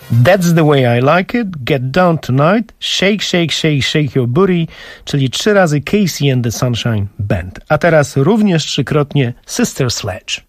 That's the way I like it, Get Down Tonight, Shake, Shake, Shake, Shake Your Booty, czyli 3 razy Casey and the Sunshine Band. A teraz również 3-krotnie Sister Sledge.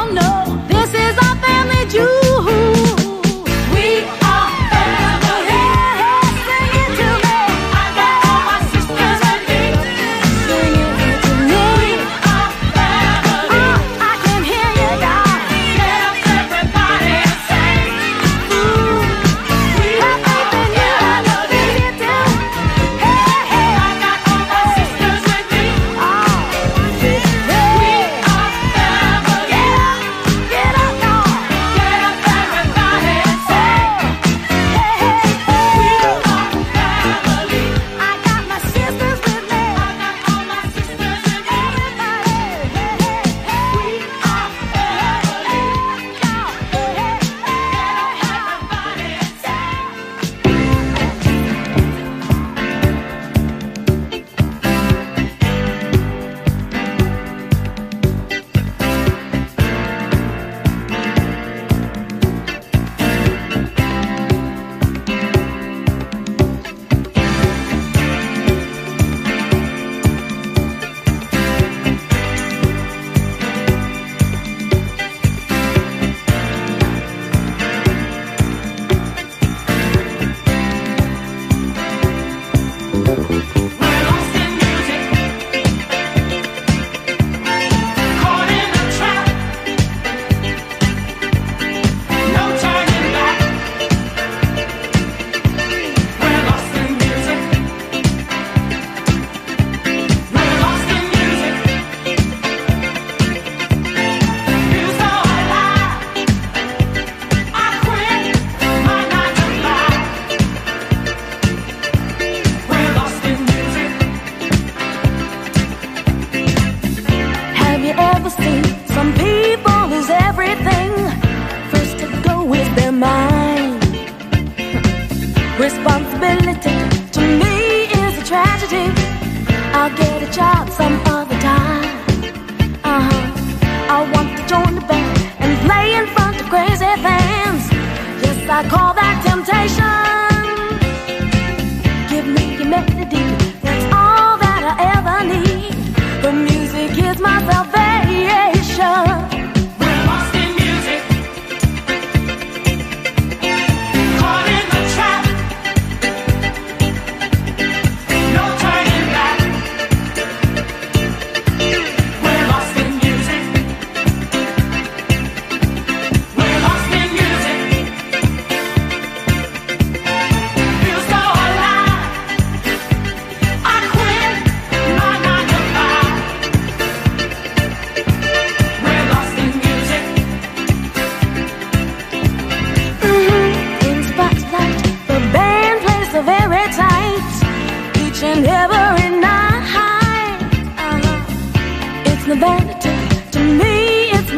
This is our family jewel. We are family.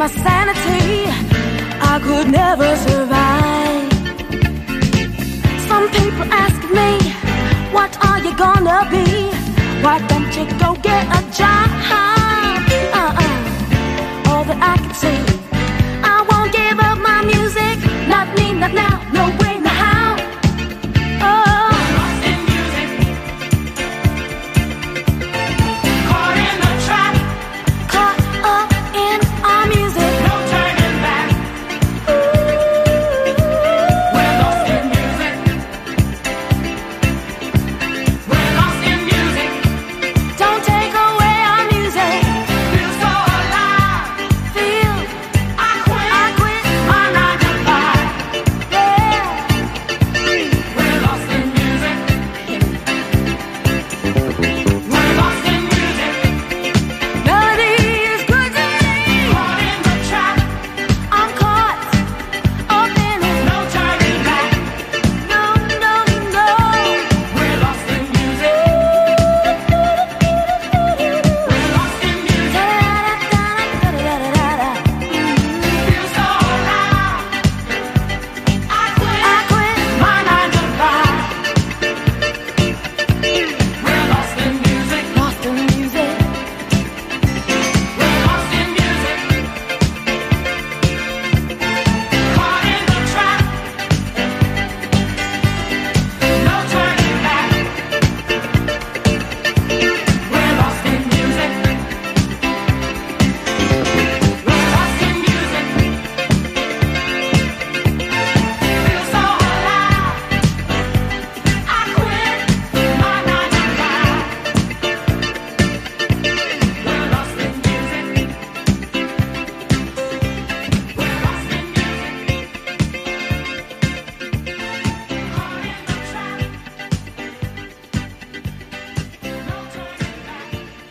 my sanity, I could never survive. Some people ask me, what are you gonna be? Why don't you go get a job? All that I can say, I won't give up my music. Not me, not now, no way, no how. Oh, lost in music, caught in the trap, caught up in our music. No turning back. We're lost in music. We're lost in music. Don't take away our music. Feel so alive. Feel I quit my 9 to 5. Yeah. We're lost in music. We're lost in music. Melody is good to me. Caught in the trap. I'm caught up in it. No turning back. No, no, no. We're lost in music. We're lost in music. Feel so alive. I quit my 9 to 5. We're lost in music. Lost in music. We're lost in music. Caught in the trap. No turning back. We're lost in music. We're lost in music. Feel so alive. I quit my 9 to 5. We're lost in music. We're lost in music. Caught in the trap. No turning back.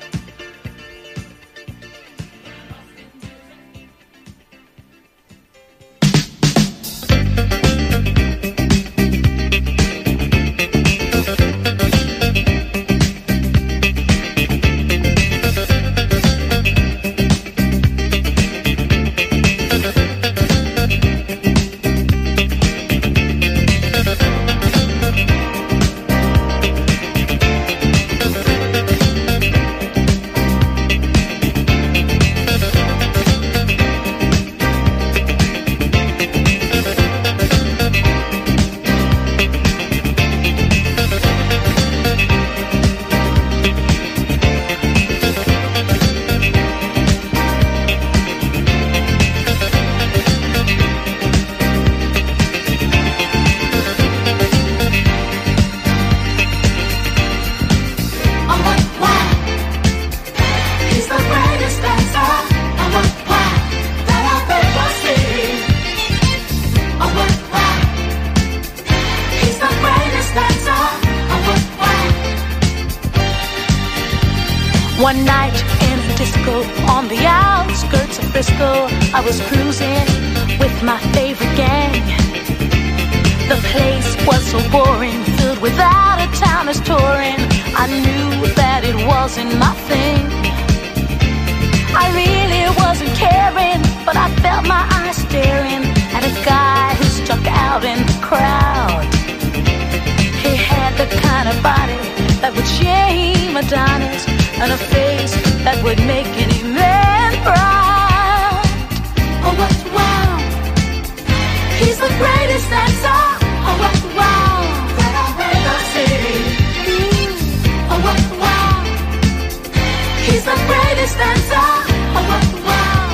Oh, what, why? He's the greatest dancer. Oh, what, why? That I've ever seen. Oh, what, why? He's the greatest dancer. Oh, what, why? One night in a disco on the outskirts of Frisco, I was cruising with my favorite gang. The place was so boring, filled with out-of-towners touring. I knew that it wasn't my thing. I really wasn't caring, but I felt my eyes staring at a guy who stuck out in the crowd. He had the kind of body that would shame Adonis, and a face that would make any man proud. Oh, what, wow! He's the greatest dancer. Oh, what, wow! That I've ever seen. Oh, what, wow! He's the greatest dancer. Oh, what, wow!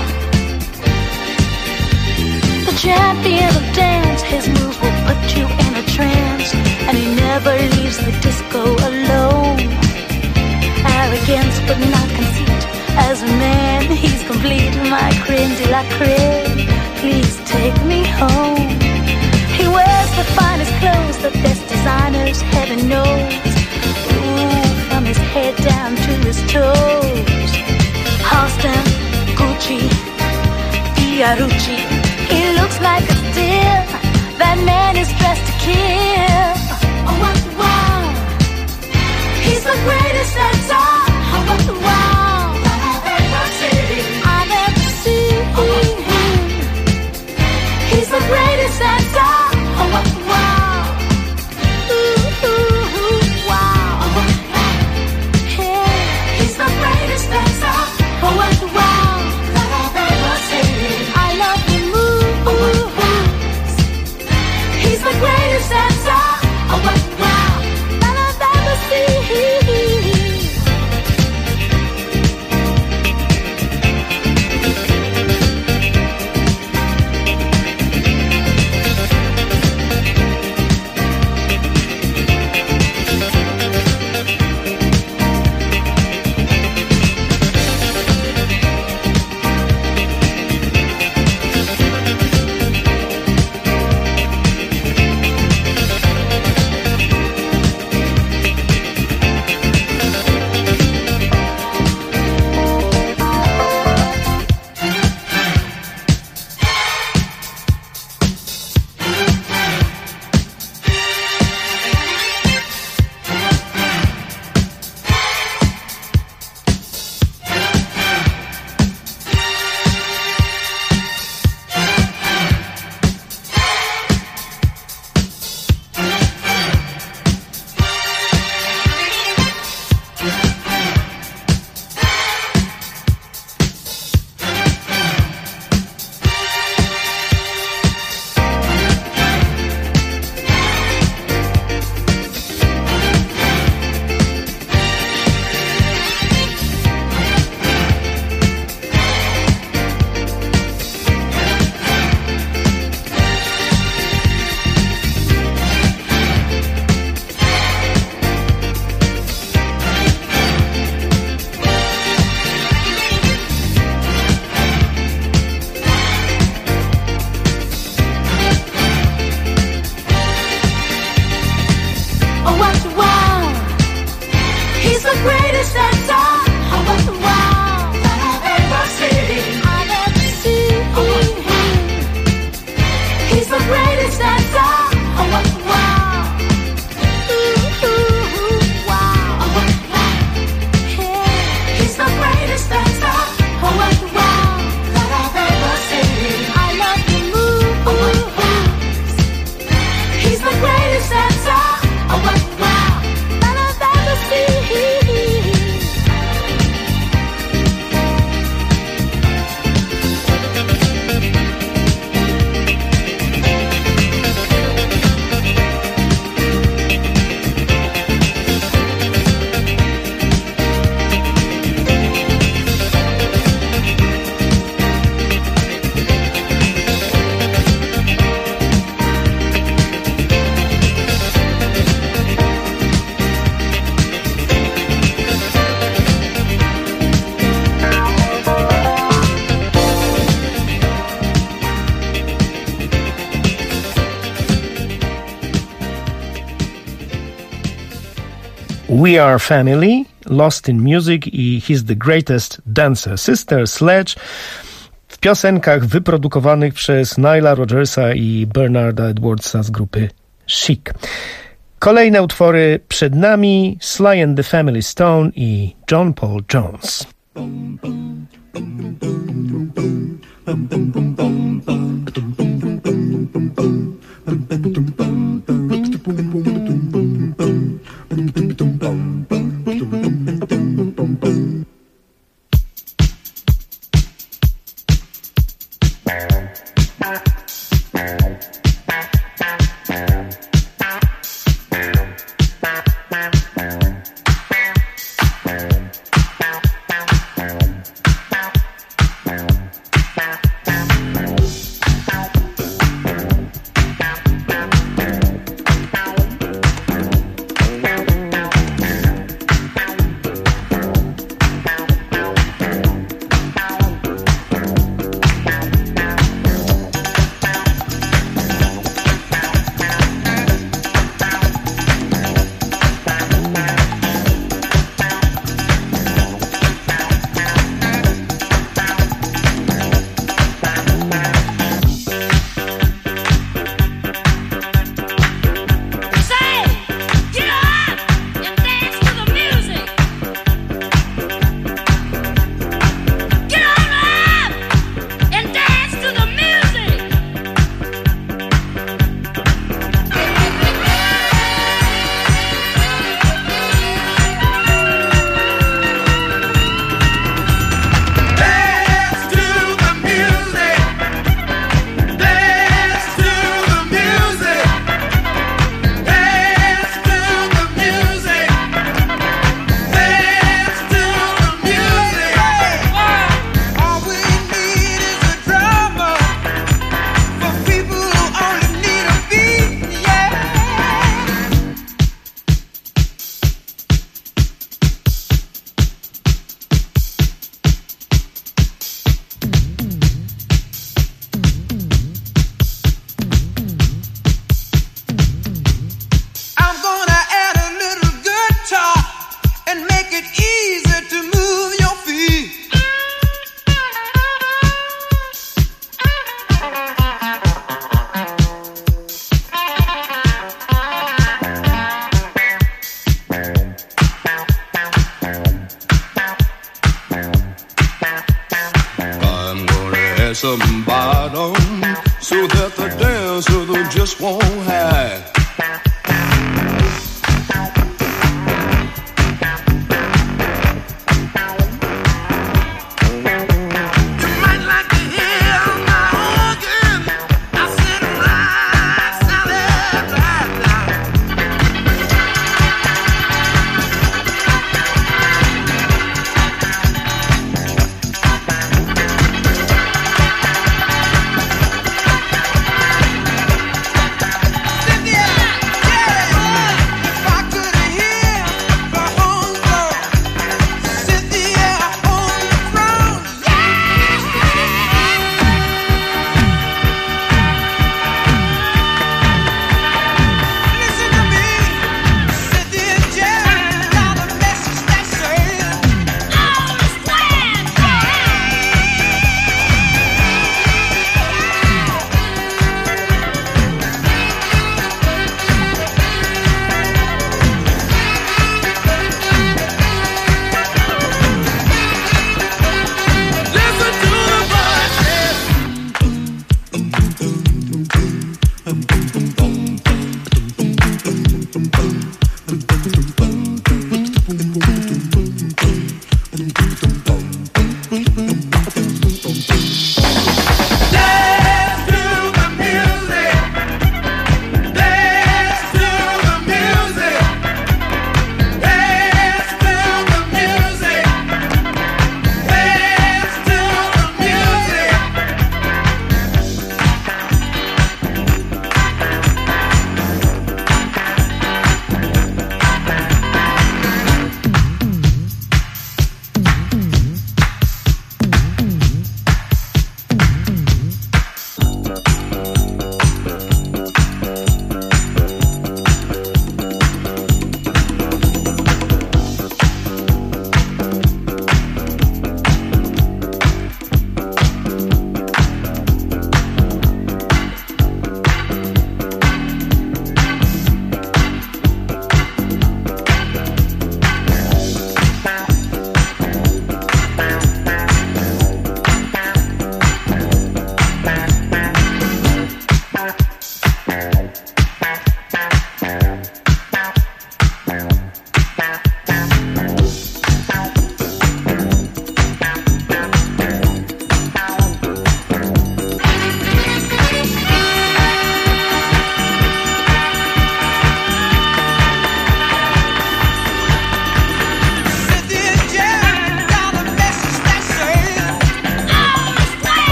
The champion of dance, his moves will put you in a trance, and he never leaves the disco alone. Arrogance but not conceit. As a man, he's complete. My creme de la creme. Please take me home. He wears the finest clothes, the best designers, heaven knows. Ooh, from his head down to his toes. Halston, Gucci, Fiorucci. He looks like a steal. That man is dressed to kill. Oh, what, wow! He's the greatest dancer. Oh, what, wow! I've ever seen. We Are Family, Lost in Music i He's the Greatest Dancer. Sister Sledge w piosenkach wyprodukowanych przez Nila Rodgersa i Bernarda Edwardsa z grupy Chic. Kolejne utwory przed nami: Sly and the Family Stone i John Paul Jones. Some bottom so that the dancer just won't hide. Yeah.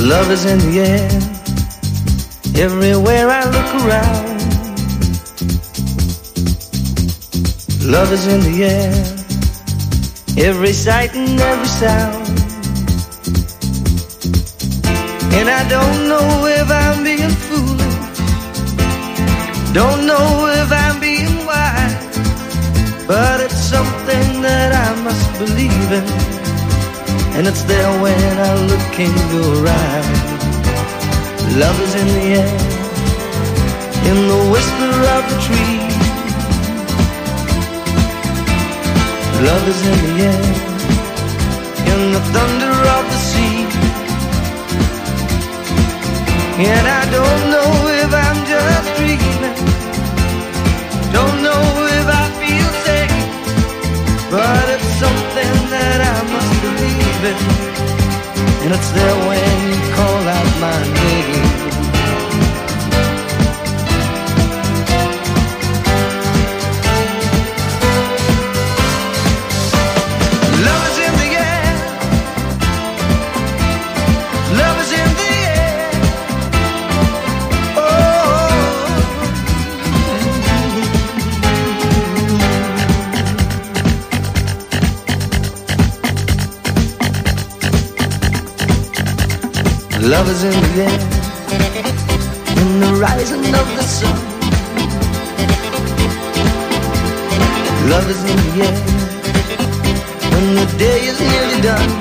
Love is in the air, everywhere I look around. Love is in the air, every sight and every sound. And I don't know if I'm being foolish, don't know if I'm being wise, but it's something that I must believe in, and it's there when I look in your eyes. Love is in the air, in the whisper of the tree. Love is in the air, in the thunder of the sea. And I don't know if I'm just dreaming, don't know if I feel safe, but it's something that I must believe in, and it's there when you call out my name. Love is in the air, love is in the air. Love is in the air, in the rising of the sun. Love is in the air, when the day is nearly done.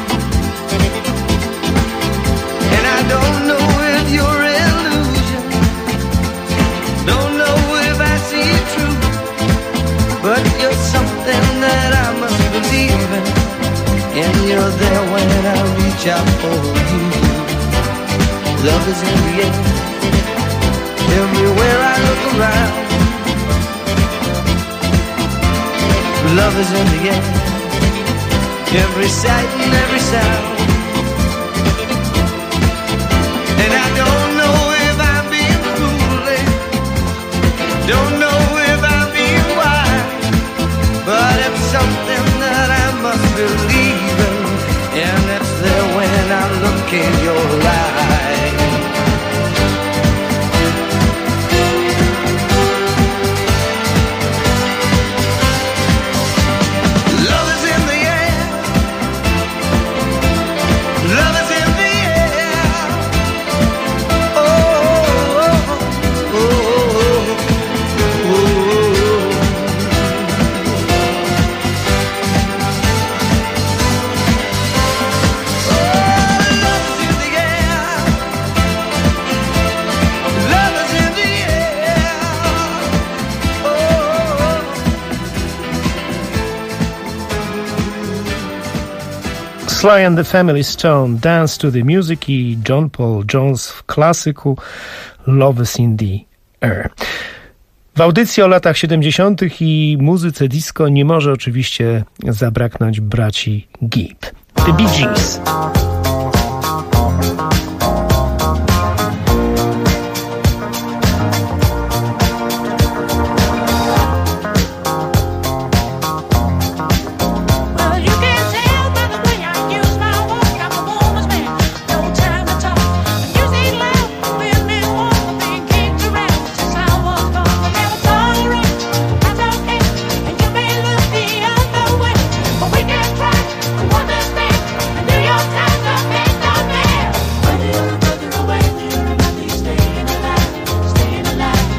And I don't know if you're illusion, don't know if I see it true, but you're something that I must believe in, and you're there when I reach out for you. Love is in the air, everywhere I look around. Love is in the air, every sight and every sound. And I don't know if I'm being foolish, don't know if I'm being wise, but it's something that I must believe in, and it's there when I look in your eyes. Sly and the Family Stone, Dance to the Music i John Paul Jones w klasyku Love is in the Air. W audycji o latach 70. i muzyce disco nie może oczywiście zabraknąć braci Gibb, The Bee Gees. Staying alive.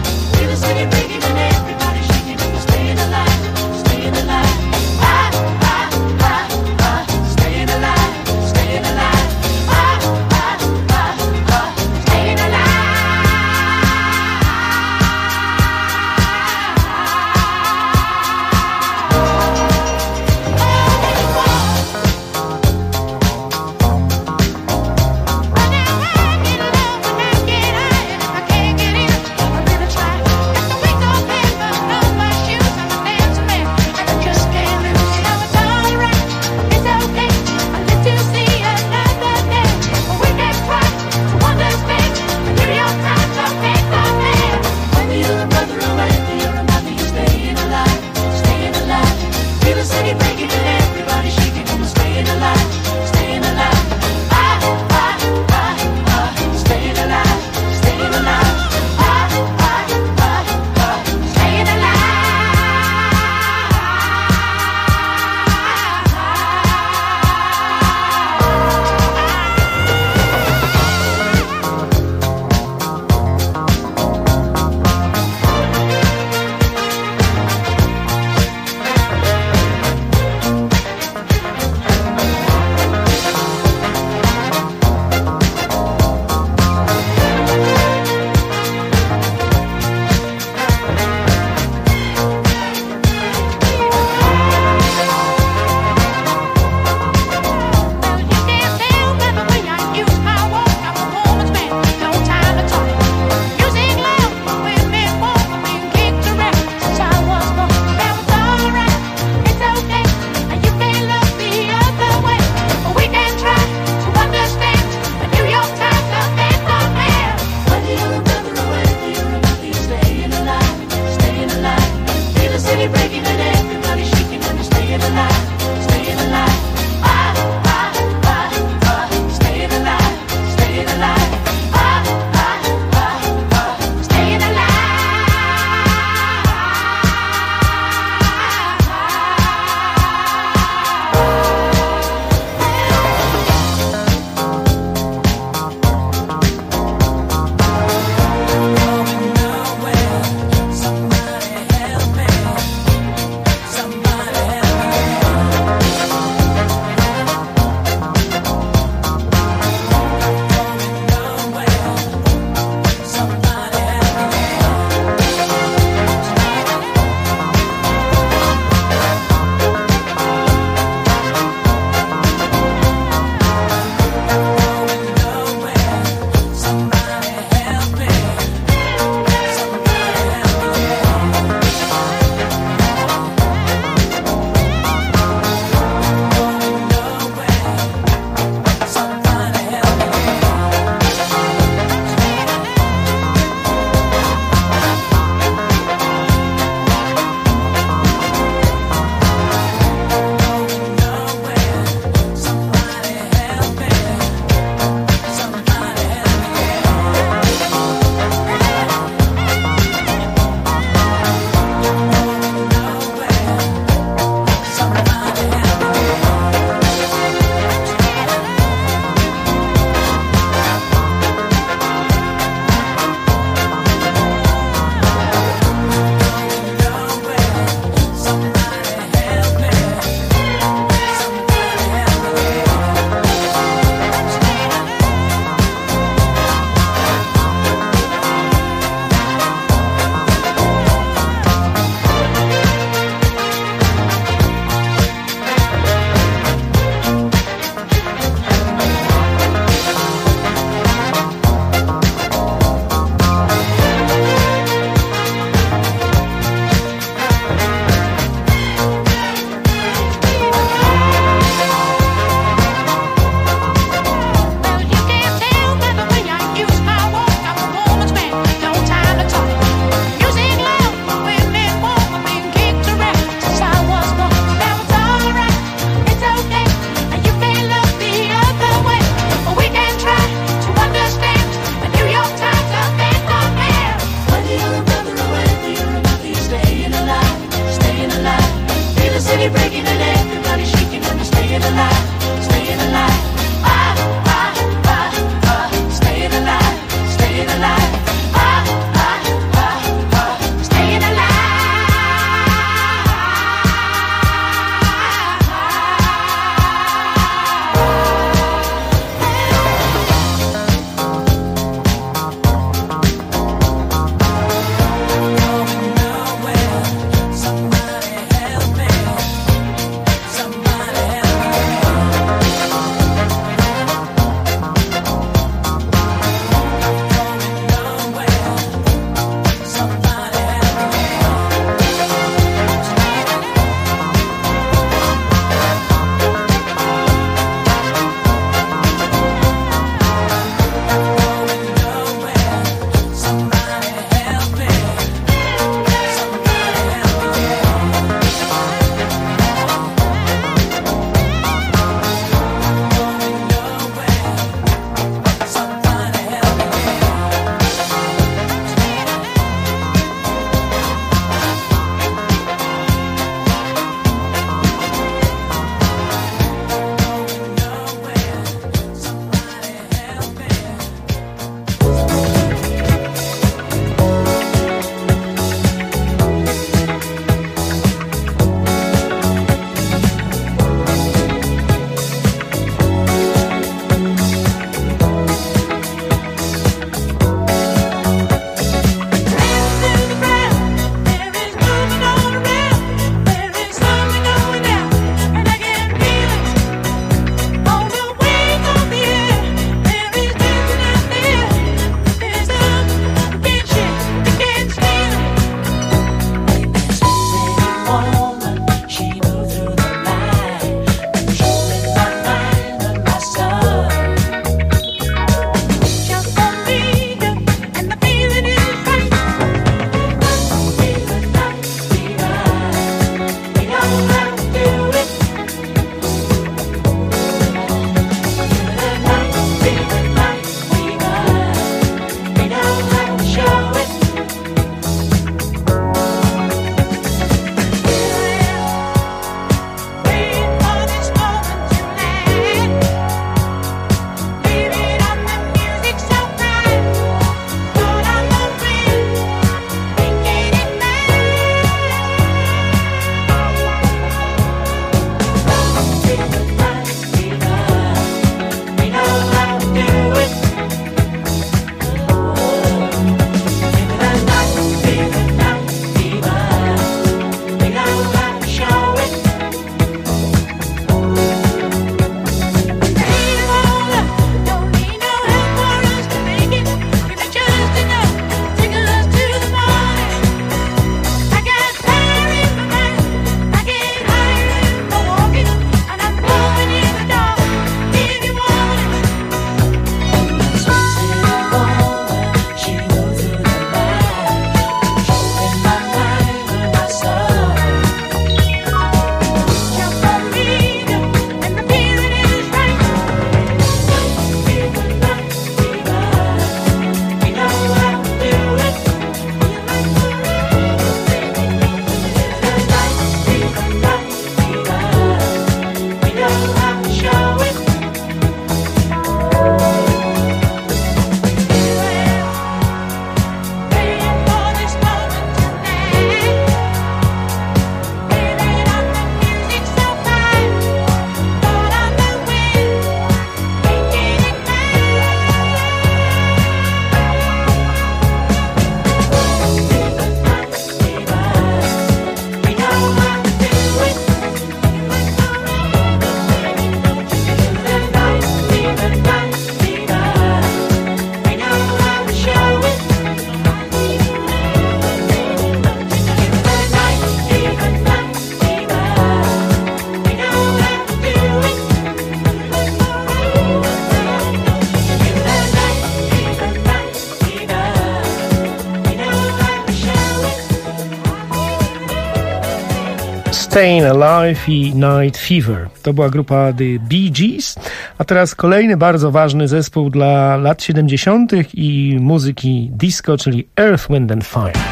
Staying Alive i Night Fever. To była grupa The Bee Gees, a teraz kolejny bardzo ważny zespół dla lat 70. i muzyki disco, czyli Earth, Wind and Fire.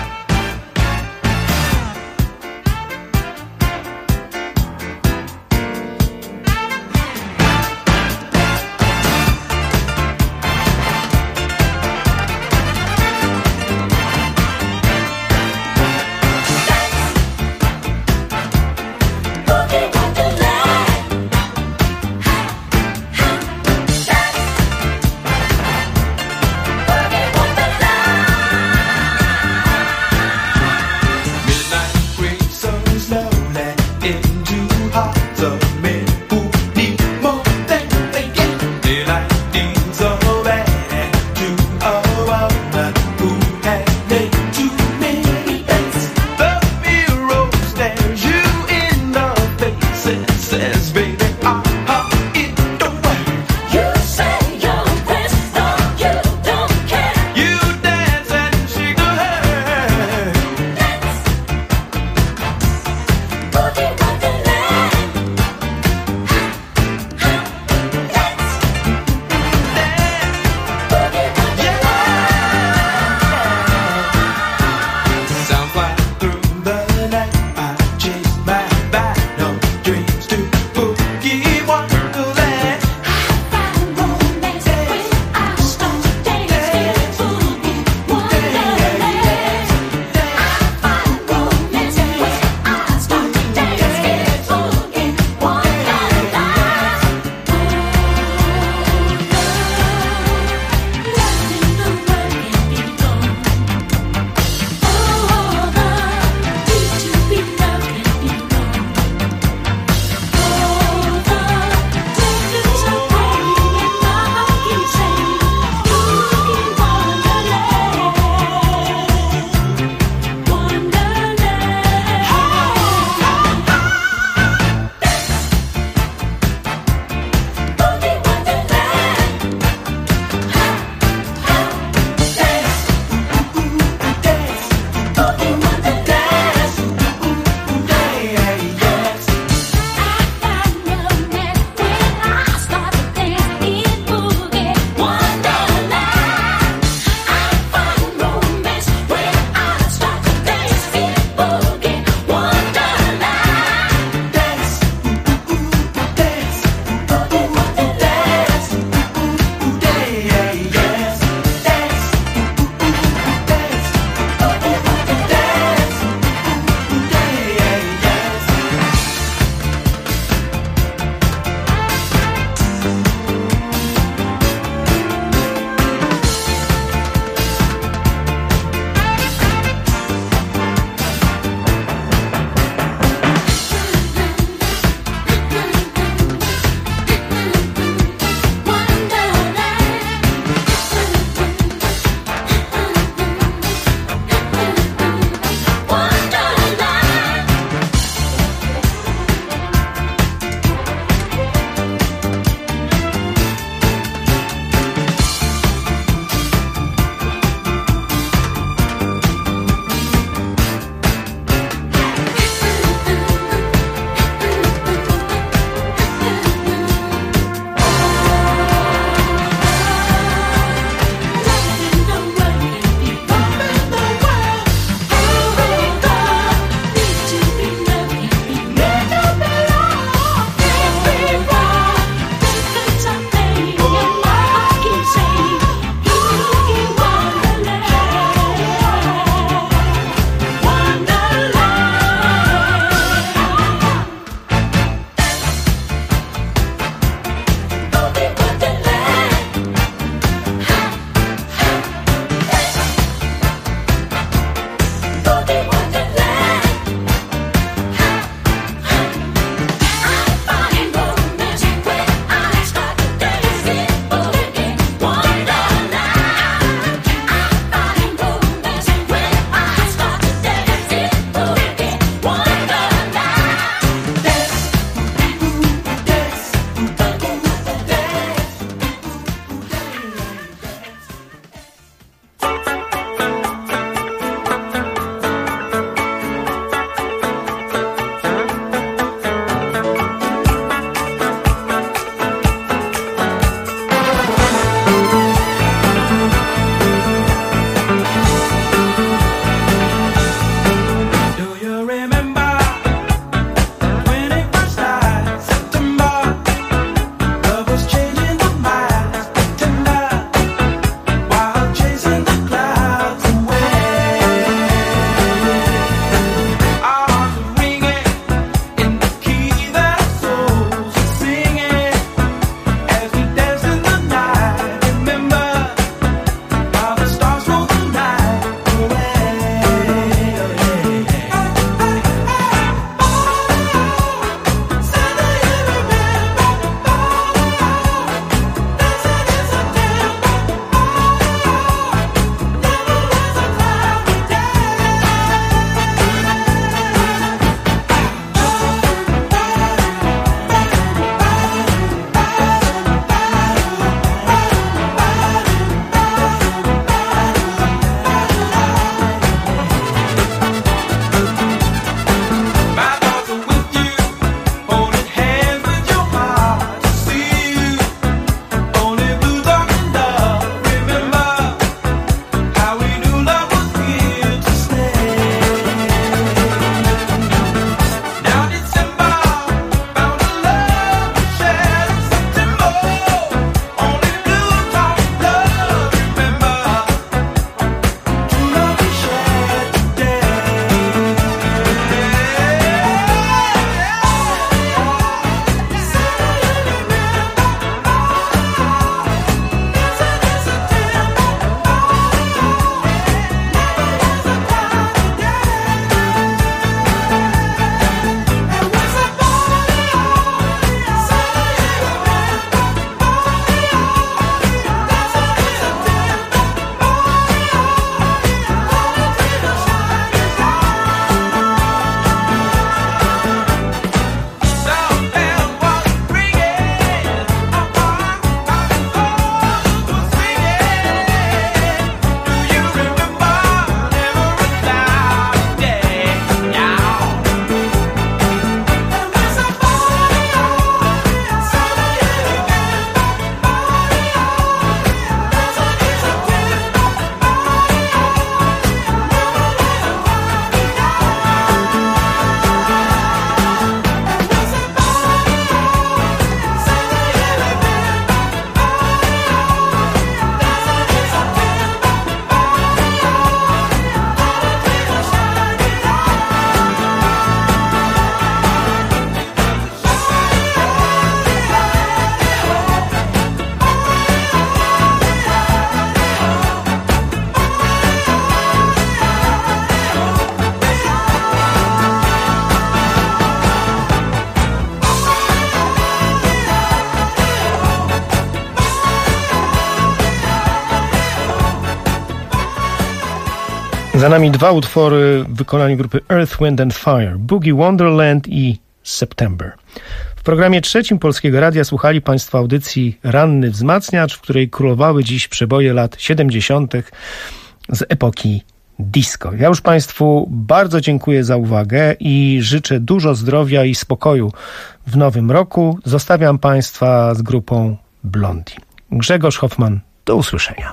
Za nami dwa utwory w wykonaniu grupy Earth, Wind and Fire, Boogie Wonderland i September. W programie trzecim Polskiego Radia słuchali Państwo audycji Ranny Wzmacniacz, w której królowały dziś przeboje lat 70. z epoki disco. Ja już Państwu bardzo dziękuję za uwagę i życzę dużo zdrowia i spokoju w nowym roku. Zostawiam Państwa z grupą Blondie. Grzegorz Hoffman, do usłyszenia.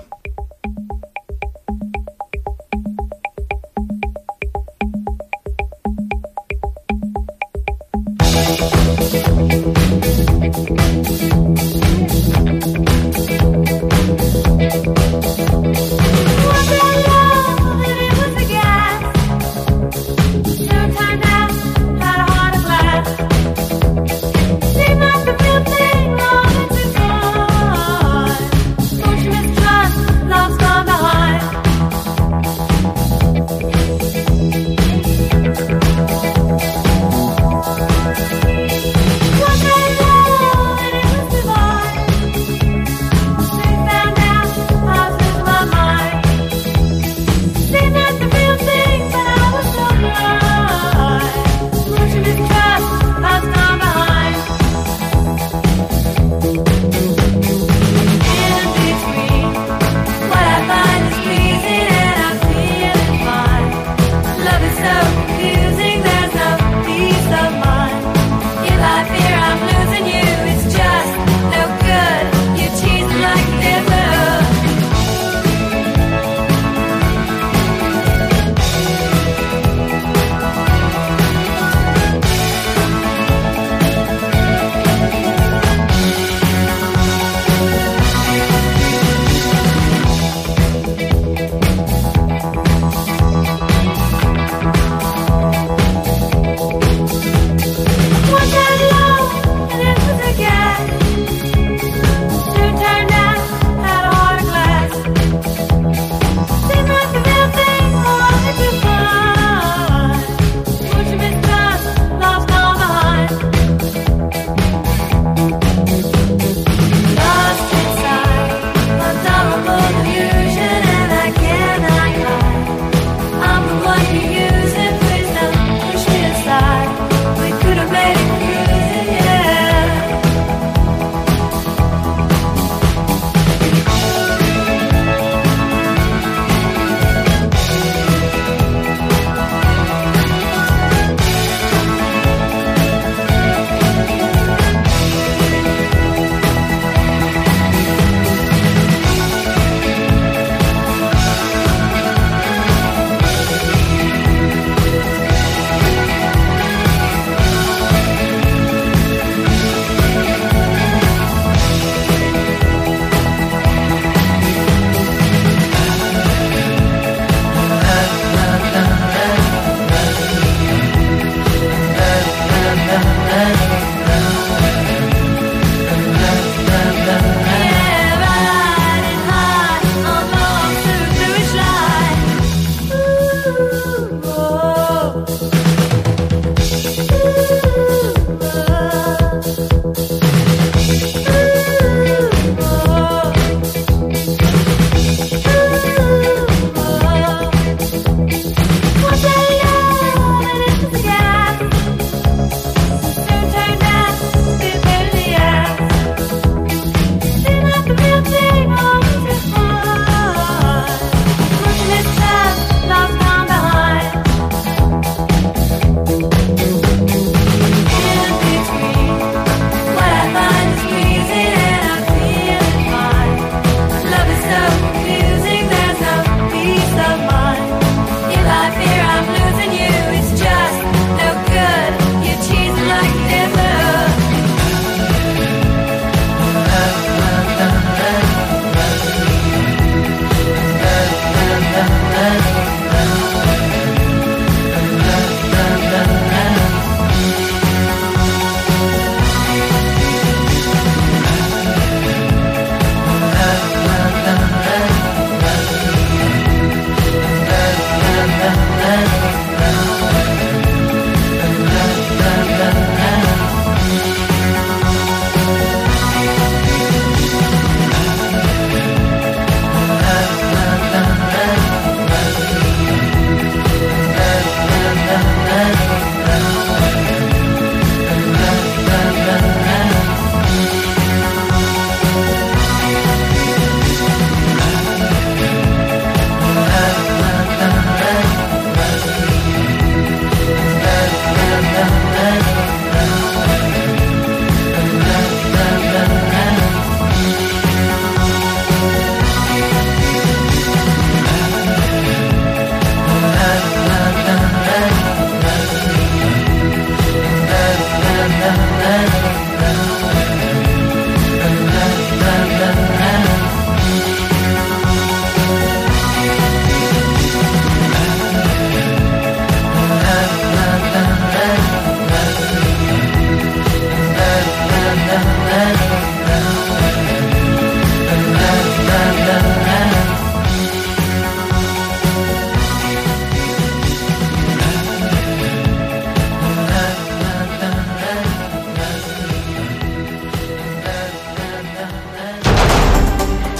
Trust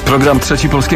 Program Trzeci Polskiego.